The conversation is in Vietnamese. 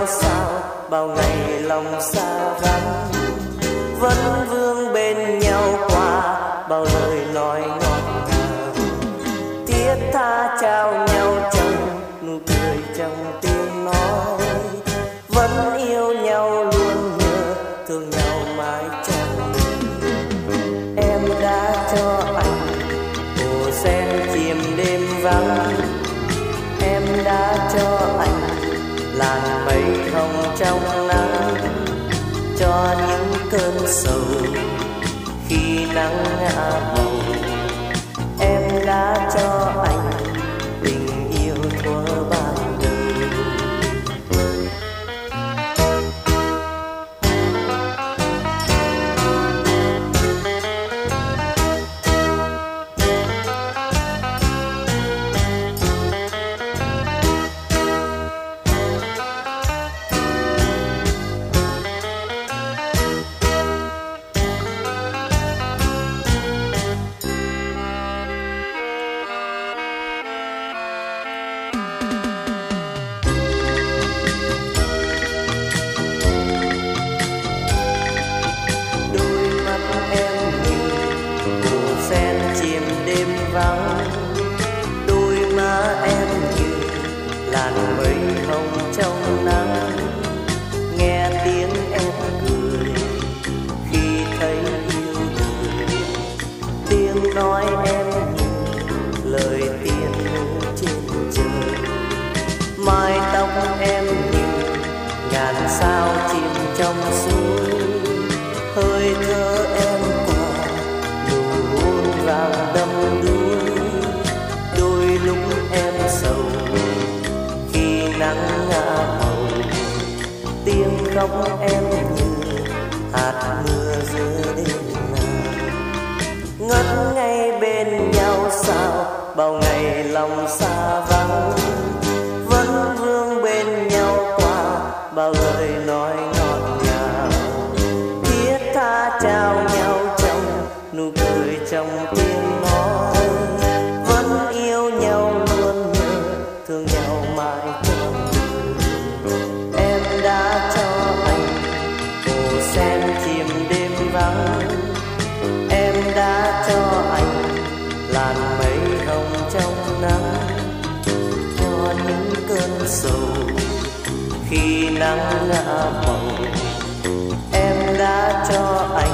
sao bao ngày lòng xa vắng, vẫn vương bên nhau qua bao lời nói ngọt ngào, thiết tha trao nhau trong nụ cười trong tiếng nói, vẫn yêu nhau luôn nhớ thương nhau mãi trong mình. Em đã cho anh hồ sen chìm đêm vắng, em đã cho anh làn mây hồng trong nắng, cho những cơn sầu khi nắng ngả màu. Em đã cho anh tình yêu thuở ban đầu. Đôi má em như làn mây hồng trong nắng, nghe tiếng em cười khi thấy yêu đời, tiếng nói em như lời tiên trên trời, mái tóc em như ngàn sao chìm trong suối, hơi thở em qua nụ hôn vàng đắm đuối. Đôi lúc em sầu khi nắng ngả màu, tiếng khóc em như hạt mưa giữa đêm nào, ngất ngay bên nhau sao bao ngày lòng xa vắng, vẫn vương bên nhau qua bao lời nói ngọt ngào, thiết tha trao nhau trong nụ cười trong tiếng nói, vẫn yêu nhau luôn nhớ thương nhau mãi trong mình. Em đã cho anh hồ sen chìm đêm vắng, em đã cho anh làn mây hồng trong nắng, cho những cơn sầu khi nắng ngả màu. Em đã cho anh